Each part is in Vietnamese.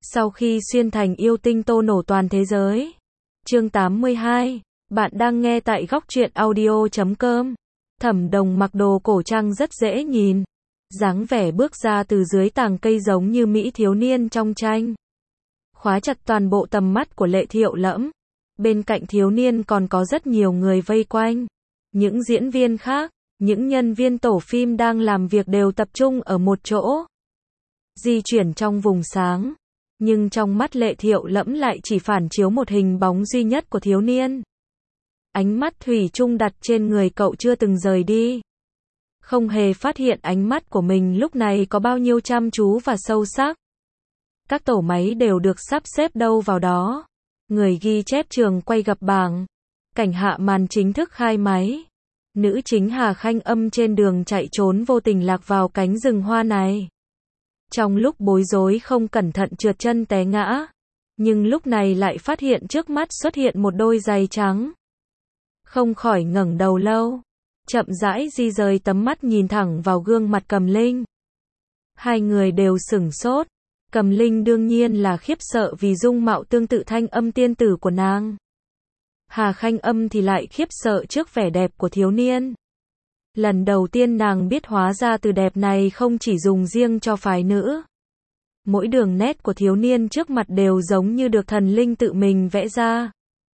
Sau khi xuyên thành yêu tinh tô nổ toàn thế giới. Chương 82. Bạn đang nghe tại góc truyện audio.com. Thẩm Đồng mặc đồ cổ trang rất dễ nhìn. Dáng vẻ bước ra từ dưới tàng cây giống như mỹ thiếu niên trong tranh. Khóa chặt toàn bộ tầm mắt của Lệ Thiệu Lẫm. Bên cạnh thiếu niên còn có rất nhiều người vây quanh. Những diễn viên khác, những nhân viên tổ phim đang làm việc đều tập trung ở một chỗ. Di chuyển trong vùng sáng. Nhưng trong mắt Lệ Thiệu Lẫm lại chỉ phản chiếu một hình bóng duy nhất của thiếu niên. Ánh mắt thủy chung đặt trên người cậu chưa từng rời đi. Không hề phát hiện ánh mắt của mình lúc này có bao nhiêu chăm chú và sâu sắc. Các tổ máy đều được sắp xếp đâu vào đó. Người ghi chép trường quay gập bảng. Cảnh hạ màn chính thức khai máy. Nữ chính Hà Khanh Âm trên đường chạy trốn vô tình lạc vào cánh rừng hoa này. Trong lúc bối rối không cẩn thận trượt chân té ngã. Nhưng lúc này lại phát hiện trước mắt xuất hiện một đôi giày trắng. Không khỏi ngẩng đầu lâu. Chậm rãi di rời tầm mắt nhìn thẳng vào gương mặt Cầm Linh. Hai người đều sửng sốt. Cầm Linh đương nhiên là khiếp sợ vì dung mạo tương tự Thanh Âm tiên tử của nàng. Hà Khanh Âm thì lại khiếp sợ trước vẻ đẹp của thiếu niên. Lần đầu tiên nàng biết hóa ra từ đẹp này không chỉ dùng riêng cho phái nữ. Mỗi đường nét của thiếu niên trước mặt đều giống như được thần linh tự mình vẽ ra.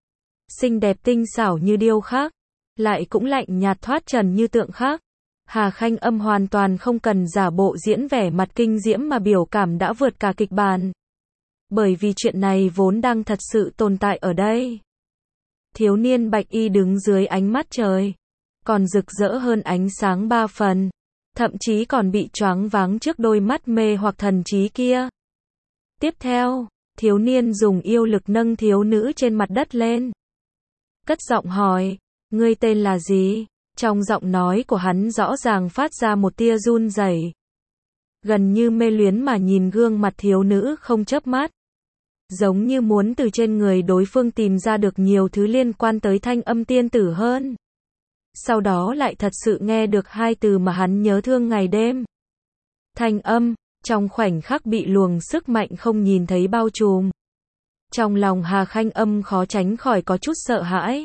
Xinh đẹp tinh xảo như điêu khắc, lại cũng lạnh nhạt thoát trần như tượng khắc. Hà Khanh Âm hoàn toàn không cần giả bộ diễn vẻ mặt kinh diễm mà biểu cảm đã vượt cả kịch bản. Bởi vì chuyện này vốn đang thật sự tồn tại ở đây. Thiếu niên bạch y đứng dưới ánh mắt trời. Còn rực rỡ hơn ánh sáng 3 phần. Thậm chí còn bị choáng váng trước đôi mắt mê hoặc thần trí kia. Tiếp theo, thiếu niên dùng yêu lực nâng thiếu nữ trên mặt đất lên. Cất giọng hỏi, ngươi tên là gì? Trong giọng nói của hắn rõ ràng phát ra một tia run rẩy. Gần như mê luyến mà nhìn gương mặt thiếu nữ không chớp mắt. Giống như muốn từ trên người đối phương tìm ra được nhiều thứ liên quan tới Thanh Âm tiên tử hơn. Sau đó lại thật sự nghe được hai từ mà hắn nhớ thương ngày đêm. Thanh Âm, trong khoảnh khắc bị luồng sức mạnh không nhìn thấy bao trùm. Trong lòng Hà Khanh Âm khó tránh khỏi có chút sợ hãi.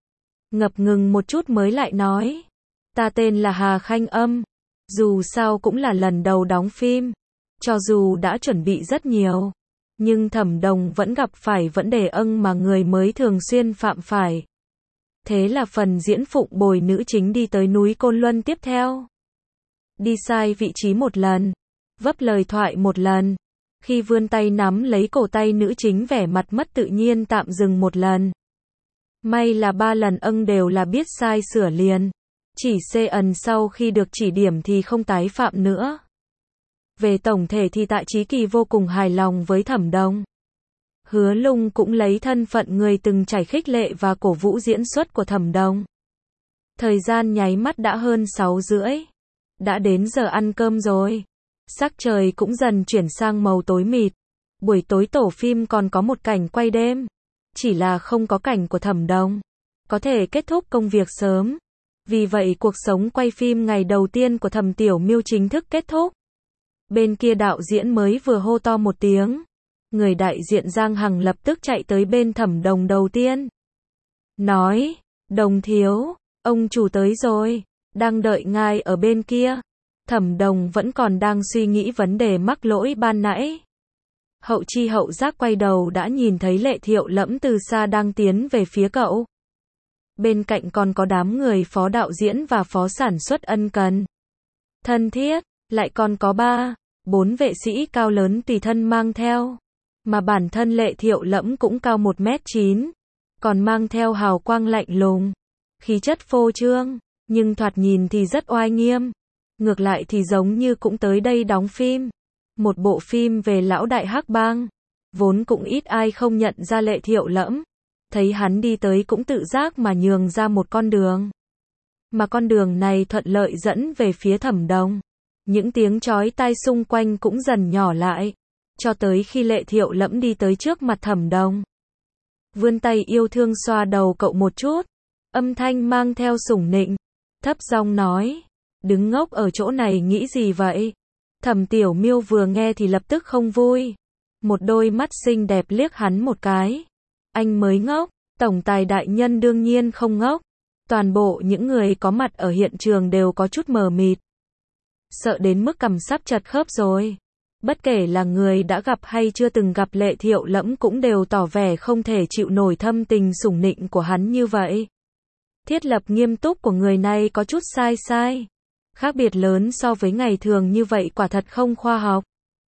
Ngập ngừng một chút mới lại nói. Ta tên là Hà Khanh Âm. Dù sao cũng là lần đầu đóng phim. Cho dù đã chuẩn bị rất nhiều. Nhưng Thẩm Đồng vẫn gặp phải vấn đề mà người mới thường xuyên phạm phải. Thế là phần diễn phụng bồi nữ chính đi tới núi Côn Luân tiếp theo. Đi sai vị trí một lần. Vấp lời thoại một lần. Khi vươn tay nắm lấy cổ tay nữ chính vẻ mặt mất tự nhiên tạm dừng một lần. May là 3 lần đều là biết sai sửa liền. Chỉ sau khi được chỉ điểm thì không tái phạm nữa. Về tổng thể thì Tạ Chí Kỳ vô cùng hài lòng với Thẩm Đồng. Hứa Lung cũng lấy thân phận người từng trải khích lệ và cổ vũ diễn xuất của Thẩm Đồng. Thời gian nháy mắt đã hơn 6:30. Đã đến giờ ăn cơm rồi. Sắc trời cũng dần chuyển sang màu tối mịt. Buổi tối tổ phim còn có một cảnh quay đêm. Chỉ là không có cảnh của Thẩm Đồng. Có thể kết thúc công việc sớm. Vì vậy cuộc sống quay phim ngày đầu tiên của Thẩm Tiểu Miêu chính thức kết thúc. Bên kia đạo diễn mới vừa hô to một tiếng. Người đại diện Giang Hằng lập tức chạy tới bên Thẩm Đồng đầu tiên. Nói, Đồng thiếu, ông chủ tới rồi, đang đợi ngài ở bên kia. Thẩm Đồng vẫn còn đang suy nghĩ vấn đề mắc lỗi ban nãy. Hậu chi hậu giác quay đầu đã nhìn thấy Lệ Thiệu Lẫm từ xa đang tiến về phía cậu. Bên cạnh còn có đám người phó đạo diễn và phó sản xuất ân cần. Thân thiết, lại còn có 3-4 vệ sĩ cao lớn tùy thân mang theo. Mà bản thân Lệ Thiệu Lẫm cũng cao 1m9. Còn mang theo hào quang lạnh lùng. Khí chất phô trương, nhưng thoạt nhìn thì rất oai nghiêm. Ngược lại thì giống như cũng tới đây đóng phim. Một bộ phim về lão đại hắc bang. Vốn cũng ít ai không nhận ra Lệ Thiệu Lẫm. Thấy hắn đi tới cũng tự giác mà nhường ra một con đường. Mà con đường này thuận lợi dẫn về phía Thẩm Đồng. Những tiếng chói tai xung quanh cũng dần nhỏ lại. Cho tới khi Lệ Thiệu Lẫm đi tới trước mặt Thẩm Đồng. Vươn tay yêu thương xoa đầu cậu một chút. Âm thanh mang theo sủng nịnh. Thấp giọng nói. Đứng ngốc ở chỗ này nghĩ gì vậy? Thẩm Tiểu Miêu vừa nghe thì lập tức không vui. Một đôi mắt xinh đẹp liếc hắn một cái. Anh mới ngốc, tổng tài đại nhân đương nhiên không ngốc. Toàn bộ những người có mặt ở hiện trường đều có chút mờ mịt. Sợ đến mức cằm sắp chật khớp rồi. Bất kể là người đã gặp hay chưa từng gặp Lệ Thiệu Lẫm cũng đều tỏ vẻ không thể chịu nổi thâm tình sủng nịnh của hắn như vậy. Thiết lập nghiêm túc của người này có chút sai. Khác biệt lớn so với ngày thường như vậy quả thật không khoa học.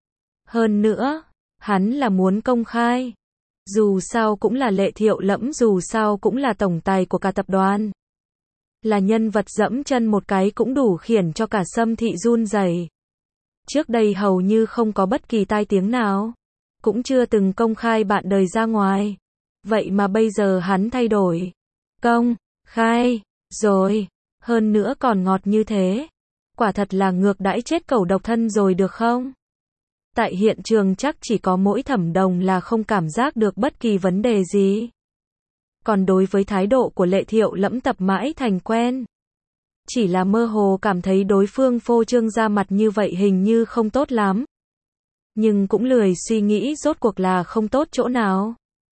Hơn nữa, hắn là muốn công khai. Dù sao cũng là Lệ Thiệu Lẫm, dù sao cũng là tổng tài của cả tập đoàn. Là nhân vật dẫm chân một cái cũng đủ khiến cho cả Sâm thị run rẩy. Trước đây hầu như không có bất kỳ tai tiếng nào. Cũng chưa từng công khai bạn đời ra ngoài. Vậy mà bây giờ hắn thay đổi. Công khai rồi. Hơn nữa còn ngọt như thế. Quả thật là ngược đãi chết cẩu độc thân rồi được không? Tại hiện trường chắc chỉ có mỗi Thẩm Đồng là không cảm giác được bất kỳ vấn đề gì. Còn đối với thái độ của Lệ Thiệu Lẫm tập mãi thành quen. Chỉ là mơ hồ cảm thấy đối phương phô trương ra mặt như vậy hình như không tốt lắm. Nhưng cũng lười suy nghĩ rốt cuộc là không tốt chỗ nào.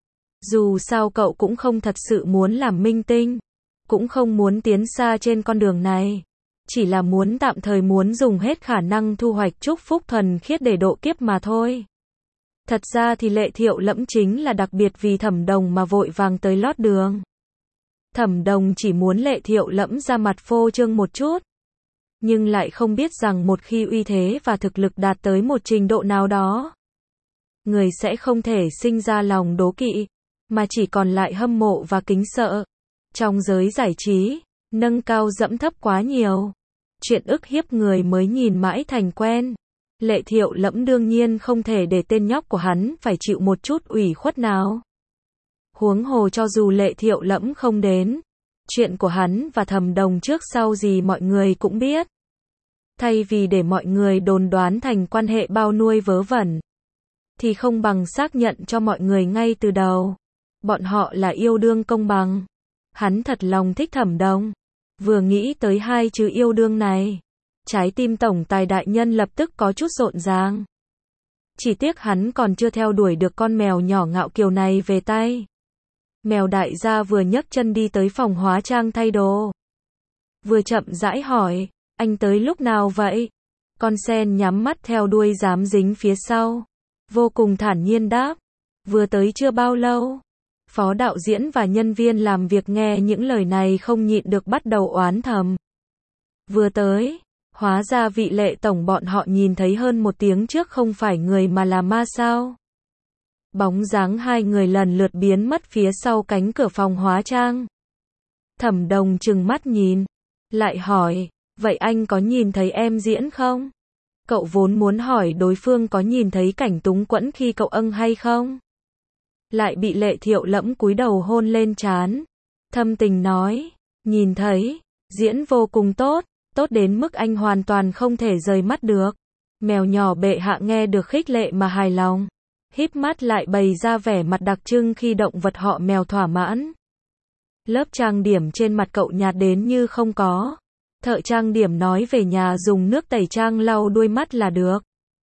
Dù sao cậu cũng không thật sự muốn làm minh tinh. Cũng không muốn tiến xa trên con đường này. Chỉ là muốn tạm thời muốn dùng hết khả năng thu hoạch chúc phúc thuần khiết để độ kiếp mà thôi. Thật ra thì Lệ Thiệu Lẫm chính là đặc biệt vì Thẩm Đồng mà vội vàng tới lót đường. Thẩm Đồng chỉ muốn Lệ Thiệu Lẫm ra mặt phô trương một chút. Nhưng lại không biết rằng một khi uy thế và thực lực đạt tới một trình độ nào đó, người sẽ không thể sinh ra lòng đố kỵ, mà chỉ còn lại hâm mộ và kính sợ. Trong giới giải trí, nâng cao dẫm thấp quá nhiều. Chuyện ức hiếp người mới nhìn mãi thành quen. Lệ Thiệu Lẫm đương nhiên không thể để tên nhóc của hắn phải chịu một chút ủy khuất nào. Huống hồ cho dù Lệ Thiệu Lẫm không đến, chuyện của hắn và Thẩm Đồng trước sau gì mọi người cũng biết. Thay vì để mọi người đồn đoán thành quan hệ bao nuôi vớ vẩn, thì không bằng xác nhận cho mọi người ngay từ đầu. Bọn họ là yêu đương công bằng. Hắn thật lòng thích Thẩm Đồng. Vừa nghĩ tới hai chữ yêu đương này, trái tim tổng tài đại nhân lập tức có chút rộn ràng. Chỉ tiếc hắn còn chưa theo đuổi được con mèo nhỏ ngạo kiều này về tay. Mèo đại gia vừa nhấc chân đi tới phòng hóa trang thay đồ. Vừa chậm rãi hỏi, anh tới lúc nào vậy? Con sen nhắm mắt theo đuôi dám dính phía sau. Vô cùng thản nhiên đáp, vừa tới chưa bao lâu. Phó đạo diễn và nhân viên làm việc nghe những lời này không nhịn được bắt đầu oán thầm. Vừa tới, hóa ra vị Lệ tổng bọn họ nhìn thấy hơn một tiếng trước không phải người mà là ma sao? Bóng dáng hai người lần lượt biến mất phía sau cánh cửa phòng hóa trang. Thẩm Đồng trừng mắt nhìn, lại hỏi, vậy anh có nhìn thấy em diễn không? Cậu vốn muốn hỏi đối phương có nhìn thấy cảnh túng quẫn khi cậu âng hay không? Lại bị Lệ Thiệu Lẫm cúi đầu hôn lên trán. Thâm tình nói, nhìn thấy, diễn vô cùng tốt, tốt đến mức anh hoàn toàn không thể rời mắt được. Mèo nhỏ bệ hạ nghe được khích lệ mà hài lòng. Híp mắt lại bày ra vẻ mặt đặc trưng khi động vật họ mèo thỏa mãn. Lớp trang điểm trên mặt cậu nhạt đến như không có. Thợ trang điểm nói về nhà dùng nước tẩy trang lau đuôi mắt là được.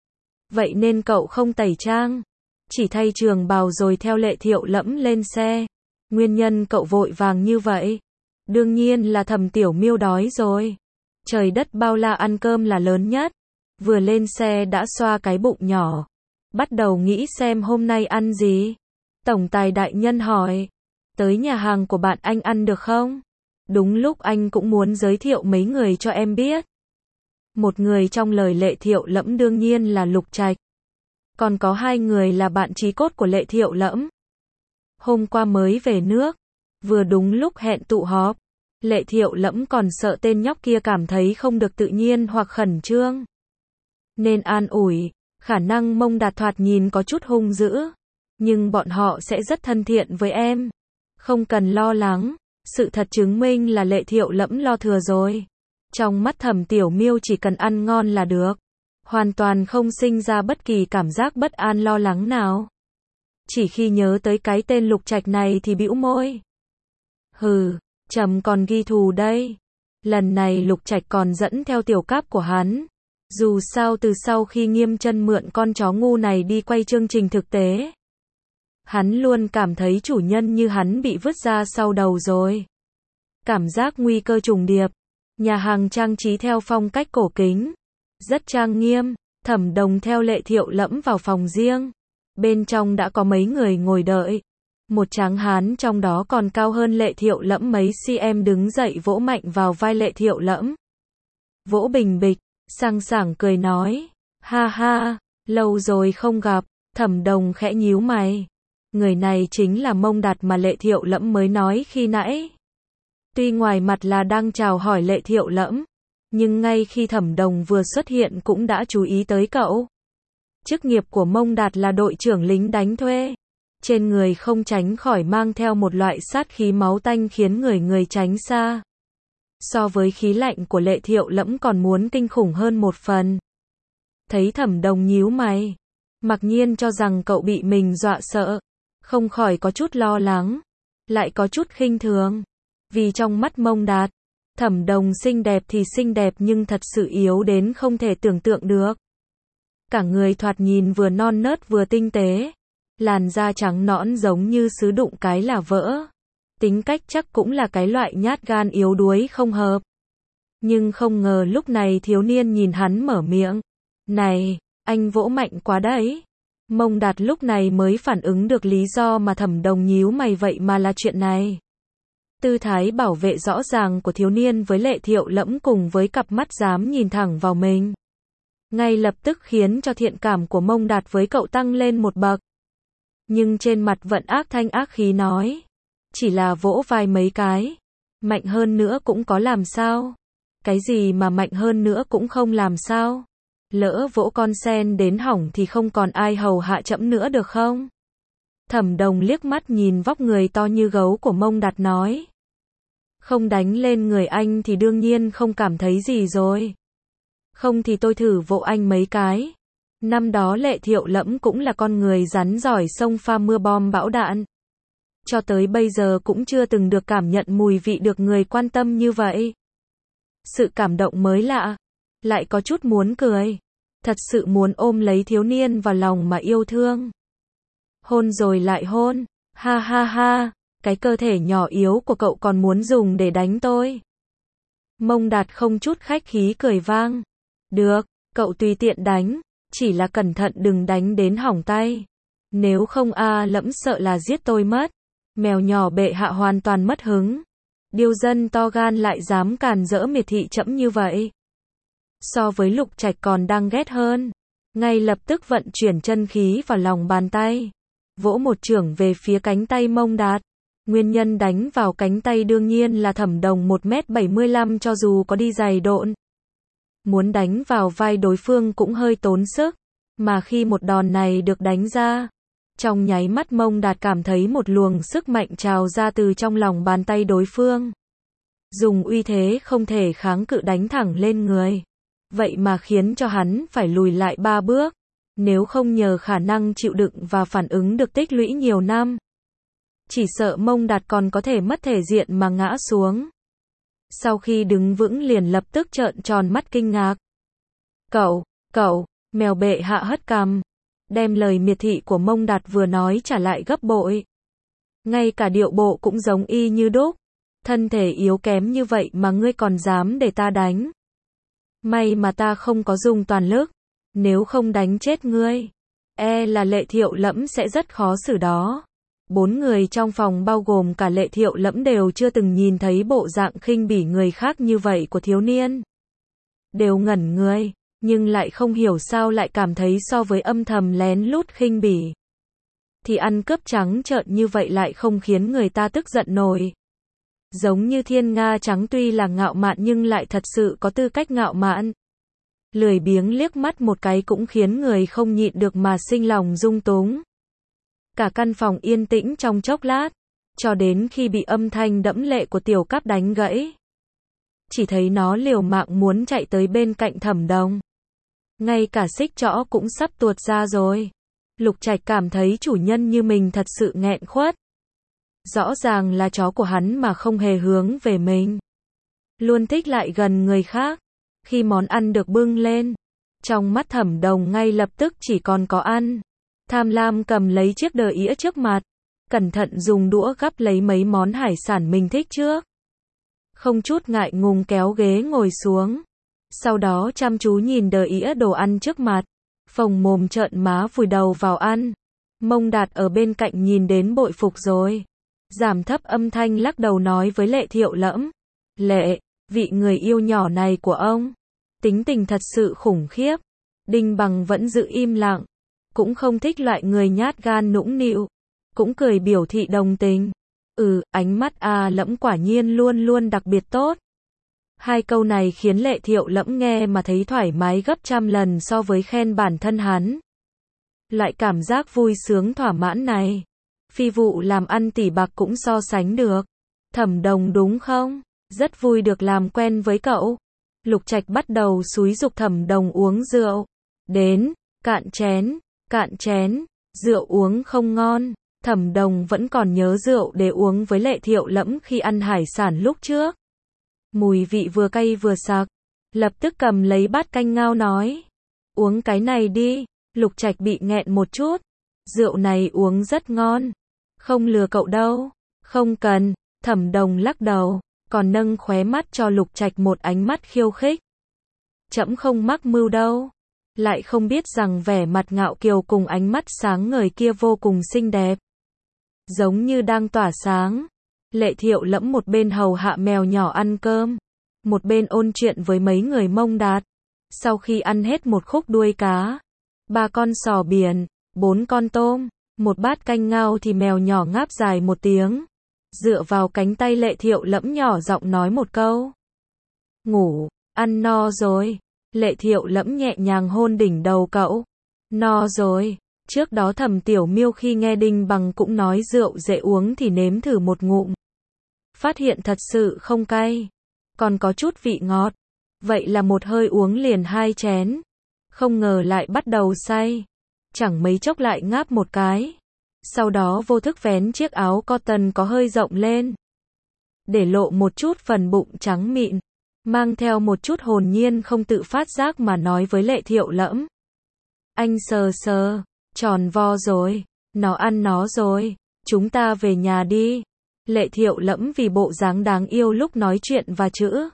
Vậy nên cậu không tẩy trang, chỉ thay trường bào rồi theo Lệ Thiệu Lẫm lên xe. Nguyên nhân cậu vội vàng như vậy, đương nhiên là Thẩm Tiểu Miêu đói rồi. Trời đất bao la ăn cơm là lớn nhất. Vừa lên xe đã xoa cái bụng nhỏ, bắt đầu nghĩ xem hôm nay ăn gì. Tổng tài đại nhân hỏi, tới nhà hàng của bạn anh ăn được không? Đúng lúc anh cũng muốn giới thiệu mấy người cho em biết. Một người trong lời Lệ Thiệu Lẫm đương nhiên là Lục Trạch. Còn có hai người là bạn chí cốt của Lệ Thiệu Lẫm. Hôm qua mới về nước, vừa đúng lúc hẹn tụ họp. Lệ Thiệu Lẫm còn sợ tên nhóc kia cảm thấy không được tự nhiên hoặc khẩn trương, nên an ủi, khả năng Mông Đạt thoạt nhìn có chút hung dữ, nhưng bọn họ sẽ rất thân thiện với em. Không cần lo lắng, sự thật chứng minh là Lệ Thiệu Lẫm lo thừa rồi. Trong mắt Thẩm Tiểu Miêu chỉ cần ăn ngon là được, hoàn toàn không sinh ra bất kỳ cảm giác bất an lo lắng nào. Chỉ khi nhớ tới cái tên Lục Trạch này thì bĩu môi. Hừ, trầm còn ghi thù đây. Lần này Lục Trạch còn dẫn theo tiểu cáp của hắn. Dù sao từ sau khi Nghiêm Chân mượn con chó ngu này đi quay chương trình thực tế, hắn luôn cảm thấy chủ nhân như hắn bị vứt ra sau đầu rồi. Cảm giác nguy cơ trùng điệp. Nhà hàng trang trí theo phong cách cổ kính, rất trang nghiêm. Thẩm Đồng theo Lệ Thiệu Lẫm vào phòng riêng. Bên trong đã có mấy người ngồi đợi. Một tráng hán trong đó còn cao hơn Lệ Thiệu Lẫm mấy cm đứng dậy vỗ mạnh vào vai Lệ Thiệu Lẫm. Vỗ bình bịch, sang sảng cười nói, ha ha, lâu rồi không gặp. Thẩm Đồng khẽ nhíu mày. Người này chính là Mông Đạt mà Lệ Thiệu Lẫm mới nói khi nãy. Tuy ngoài mặt là đang chào hỏi Lệ Thiệu Lẫm, nhưng ngay khi Thẩm Đồng vừa xuất hiện cũng đã chú ý tới cậu. Chức nghiệp của Mông Đạt là đội trưởng lính đánh thuê. Trên người không tránh khỏi mang theo một loại sát khí máu tanh khiến người tránh xa. So với khí lạnh của Lệ Thiệu Lẫm còn muốn kinh khủng hơn một phần. Thấy Thẩm Đồng nhíu mày, mặc nhiên cho rằng cậu bị mình dọa sợ, không khỏi có chút lo lắng, lại có chút khinh thường. Vì trong mắt Mông Đạt, Thẩm Đồng xinh đẹp thì xinh đẹp nhưng thật sự yếu đến không thể tưởng tượng được. Cả người thoạt nhìn vừa non nớt vừa tinh tế, làn da trắng nõn giống như sứ đụng cái là vỡ. Tính cách chắc cũng là cái loại nhát gan yếu đuối không hợp. Nhưng không ngờ lúc này thiếu niên nhìn hắn mở miệng. Này, anh vỗ mạnh quá đấy. Mông Đạt lúc này mới phản ứng được lý do mà Thẩm Đồng nhíu mày vậy mà là chuyện này. Tư thái bảo vệ rõ ràng của thiếu niên với Lệ Thiệu Lẫm cùng với cặp mắt dám nhìn thẳng vào mình, ngay lập tức khiến cho thiện cảm của Mông Đạt với cậu tăng lên một bậc. Nhưng trên mặt vẫn ác thanh ác khí nói, chỉ là vỗ vai mấy cái, mạnh hơn nữa cũng có làm sao? Cái gì mà mạnh hơn nữa cũng không làm sao? Lỡ vỗ con sen đến hỏng thì không còn ai hầu hạ trẫm nữa được không? Thẩm Đồng liếc mắt nhìn vóc người to như gấu của Mông Đạt nói. Không đánh lên người anh thì đương nhiên không cảm thấy gì rồi. Không thì tôi thử vỗ anh mấy cái. Năm đó Lệ Thiệu Lẫm cũng là con người rắn giỏi xông pha mưa bom bão đạn. Cho tới bây giờ cũng chưa từng được cảm nhận mùi vị được người quan tâm như vậy. Sự cảm động mới lạ, lại có chút muốn cười. Thật sự muốn ôm lấy thiếu niên vào lòng mà yêu thương. Hôn rồi lại hôn, ha ha ha, cái cơ thể nhỏ yếu của cậu còn muốn dùng để đánh tôi. Mông Đạt không chút khách khí cười vang. Được, cậu tùy tiện đánh, chỉ là cẩn thận đừng đánh đến hỏng tay. Nếu không Lẫm sợ là giết tôi mất. Mèo nhỏ bệ hạ hoàn toàn mất hứng. Điêu dân to gan lại dám càn rỡ miệt thị trẫm như vậy. So với Lục Trạch còn đang ghét hơn. Ngay lập tức vận chuyển chân khí vào lòng bàn tay. Vỗ một chưởng về phía cánh tay Mông Đạt. Nguyên nhân đánh vào cánh tay đương nhiên là Thẩm Đồng 1m75 cho dù có đi giày độn. Muốn đánh vào vai đối phương cũng hơi tốn sức. Mà khi một đòn này được đánh ra, trong nháy mắt Mông Đạt cảm thấy một luồng sức mạnh trào ra từ trong lòng bàn tay đối phương. Dùng uy thế không thể kháng cự đánh thẳng lên người. Vậy mà khiến cho hắn phải lùi lại 3 bước. Nếu không nhờ khả năng chịu đựng và phản ứng được tích lũy nhiều năm, chỉ sợ Mông Đạt còn có thể mất thể diện mà ngã xuống. Sau khi đứng vững liền lập tức trợn tròn mắt kinh ngạc. Cậu, mèo bệ hạ hất cằm, đem lời miệt thị của Mông Đạt vừa nói trả lại gấp bội. Ngay cả điệu bộ cũng giống y như đúc. Thân thể yếu kém như vậy mà ngươi còn dám để ta đánh. May mà ta không có dùng toàn lực. Nếu không đánh chết ngươi, là Lệ Thiệu Lẫm sẽ rất khó xử đó. 4 người trong phòng bao gồm cả Lệ Thiệu Lẫm đều chưa từng nhìn thấy bộ dạng khinh bỉ người khác như vậy của thiếu niên. Đều ngẩn người, nhưng lại không hiểu sao lại cảm thấy so với âm thầm lén lút khinh bỉ, thì ăn cướp trắng trợn như vậy lại không khiến người ta tức giận nổi. Giống như Thiên Nga Trắng tuy là ngạo mạn nhưng lại thật sự có tư cách ngạo mạn. Lười biếng liếc mắt một cái cũng khiến người không nhịn được mà sinh lòng dung túng. Cả căn phòng yên tĩnh trong chốc lát, cho đến khi bị âm thanh đẫm lệ của Tiểu Cáp đánh gãy. Chỉ thấy nó liều mạng muốn chạy tới bên cạnh Thẩm Đồng. Ngay cả xích trõ cũng sắp tuột ra rồi. Lục Trạch cảm thấy chủ nhân như mình thật sự nghẹn khuất. Rõ ràng là chó của hắn mà không hề hướng về mình. Luôn thích lại gần người khác. Khi món ăn được bưng lên, Trong mắt Thẩm Đồng ngay lập tức chỉ còn có ăn. Tham lam cầm lấy chiếc đờ ĩa trước mặt, cẩn thận dùng đũa gắp lấy mấy món hải sản mình thích trước. Không chút ngại ngùng kéo ghế ngồi xuống. Sau đó chăm chú nhìn đờ ĩa đồ ăn trước mặt, phồng mồm trợn má vùi đầu vào ăn. Mông Đạt ở bên cạnh nhìn đến bội phục rồi. Giảm thấp âm thanh lắc đầu nói với Lệ Thiệu Lẫm. Lệ, vị người yêu nhỏ này của ông, tính tình thật sự khủng khiếp. Đinh Bằng vẫn giữ im lặng, cũng không thích loại người nhát gan nũng nịu, cũng cười biểu thị đồng tình. Ánh mắt Lẫm quả nhiên luôn luôn đặc biệt tốt. Hai câu này khiến Lệ Thiệu Lẫm nghe mà thấy thoải mái gấp trăm lần so với khen bản thân hắn. Loại cảm giác vui sướng thỏa mãn này, phi vụ làm ăn tỷ bạc cũng so sánh được. Thẩm Đồng đúng không? Rất vui được làm quen với cậu. Lục Trạch bắt đầu xúi giục Thẩm Đồng uống rượu. Đến, cạn chén, rượu uống không ngon. Thẩm Đồng vẫn còn nhớ rượu để uống với Lệ Thiệu Lẫm khi ăn hải sản lúc trước. Mùi vị vừa cay vừa sặc. Lập tức cầm lấy bát canh ngao nói. Uống cái này đi. Lục Trạch bị nghẹn một chút. Rượu này uống rất ngon. Không lừa cậu đâu. Không cần. Thẩm Đồng lắc đầu, còn nâng khóe mắt cho Lục Trạch một ánh mắt khiêu khích. Trẫm không mắc mưu đâu. Lại không biết rằng vẻ mặt ngạo kiều cùng ánh mắt sáng ngời kia vô cùng xinh đẹp. Giống như đang tỏa sáng. Lệ Thiệu Lẫm một bên hầu hạ mèo nhỏ ăn cơm, một bên ôn chuyện với mấy người Mông Đạt. Sau khi ăn hết một khúc đuôi cá, 3 con sò biển, 4 con tôm, một bát canh ngao thì mèo nhỏ ngáp dài một tiếng, dựa vào cánh tay Lệ Thiệu Lẫm nhỏ giọng nói một câu. Ngủ, ăn no rồi. Lệ Thiệu Lẫm nhẹ nhàng hôn đỉnh đầu cậu. No rồi. Trước đó Thẩm Tiểu Miêu khi nghe Đinh Bằng cũng nói rượu dễ uống thì nếm thử một ngụm. Phát hiện thật sự không cay, còn có chút vị ngọt. Vậy là một hơi uống liền 2 chén. Không ngờ lại bắt đầu say. Chẳng mấy chốc lại ngáp một cái. Sau đó vô thức vén chiếc áo cotton có hơi rộng lên, để lộ một chút phần bụng trắng mịn, mang theo một chút hồn nhiên không tự phát giác mà nói với Lệ Thiệu Lẫm. Anh sờ, tròn vo rồi, nó ăn nó rồi, chúng ta về nhà đi. Lệ Thiệu Lẫm vì bộ dáng đáng yêu lúc nói chuyện và chữ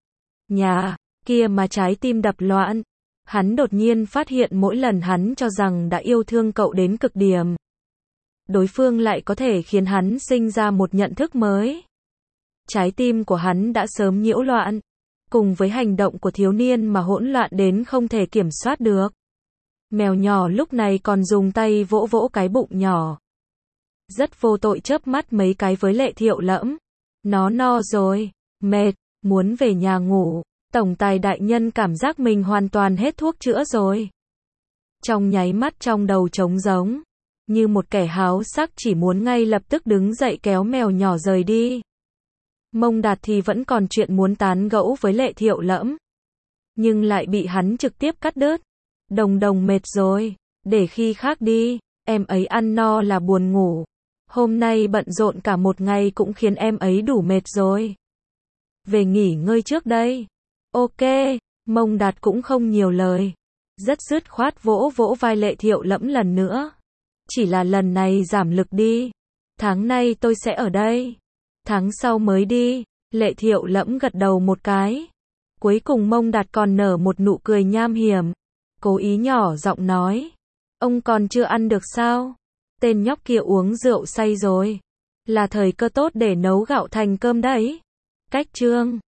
nhà kia mà trái tim đập loạn. Hắn đột nhiên phát hiện mỗi lần hắn cho rằng đã yêu thương cậu đến cực điểm, đối phương lại có thể khiến hắn sinh ra một nhận thức mới. Trái tim của hắn đã sớm nhiễu loạn, cùng với hành động của thiếu niên mà hỗn loạn đến không thể kiểm soát được. Mèo nhỏ lúc này còn dùng tay vỗ vỗ cái bụng nhỏ, rất vô tội chớp mắt mấy cái với Lệ Thiệu Lẫm. Nó no rồi, mệt, muốn về nhà ngủ. Tổng tài đại nhân cảm giác mình hoàn toàn hết thuốc chữa rồi. Trong nháy mắt trong đầu trống rỗng, như một kẻ háo sắc chỉ muốn ngay lập tức đứng dậy kéo mèo nhỏ rời đi. Mông Đạt thì vẫn còn chuyện muốn tán gẫu với Lệ Thiệu Lẫm, nhưng lại bị hắn trực tiếp cắt đứt. Đồng mệt rồi, để khi khác đi, em ấy ăn no là buồn ngủ. Hôm nay bận rộn cả một ngày cũng khiến em ấy đủ mệt rồi. Về nghỉ ngơi trước đây. Ok, Mông Đạt cũng không nhiều lời, rất dứt khoát vỗ vỗ vai Lệ Thiệu Lẫm lần nữa. Chỉ là lần này giảm lực đi. Tháng nay tôi sẽ ở đây. Tháng sau mới đi. Lệ Thiệu Lẫm gật đầu một cái. Cuối cùng Mông Đạt còn nở một nụ cười nham hiểm, cố ý nhỏ giọng nói. Ông còn chưa ăn được sao? Tên nhóc kia uống rượu say rồi. Là thời cơ tốt để nấu gạo thành cơm đấy. Cách chương